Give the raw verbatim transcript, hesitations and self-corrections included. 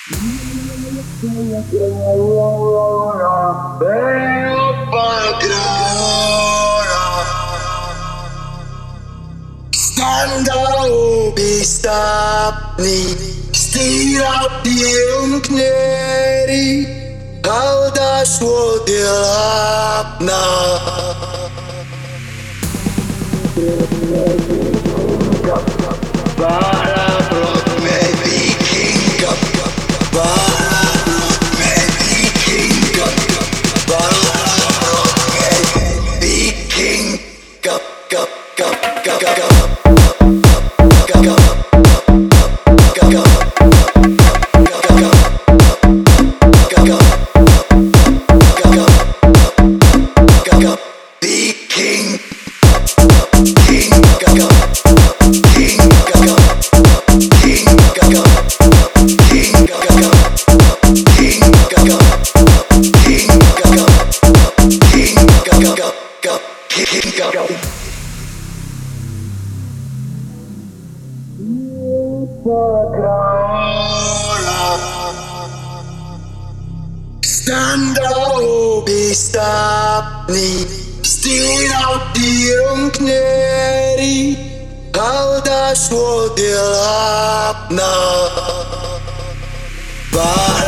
Stand up, stop me. Stir upp genom knäri. Aldas vad jag öppnar. Bara brott med viking. Bara brott med viking. Bara brott med viking. Gap, gap, gap, gap, gap. Stand up, stop me. Stir upp genom knäri. Aldas vad jag öppnar. Bara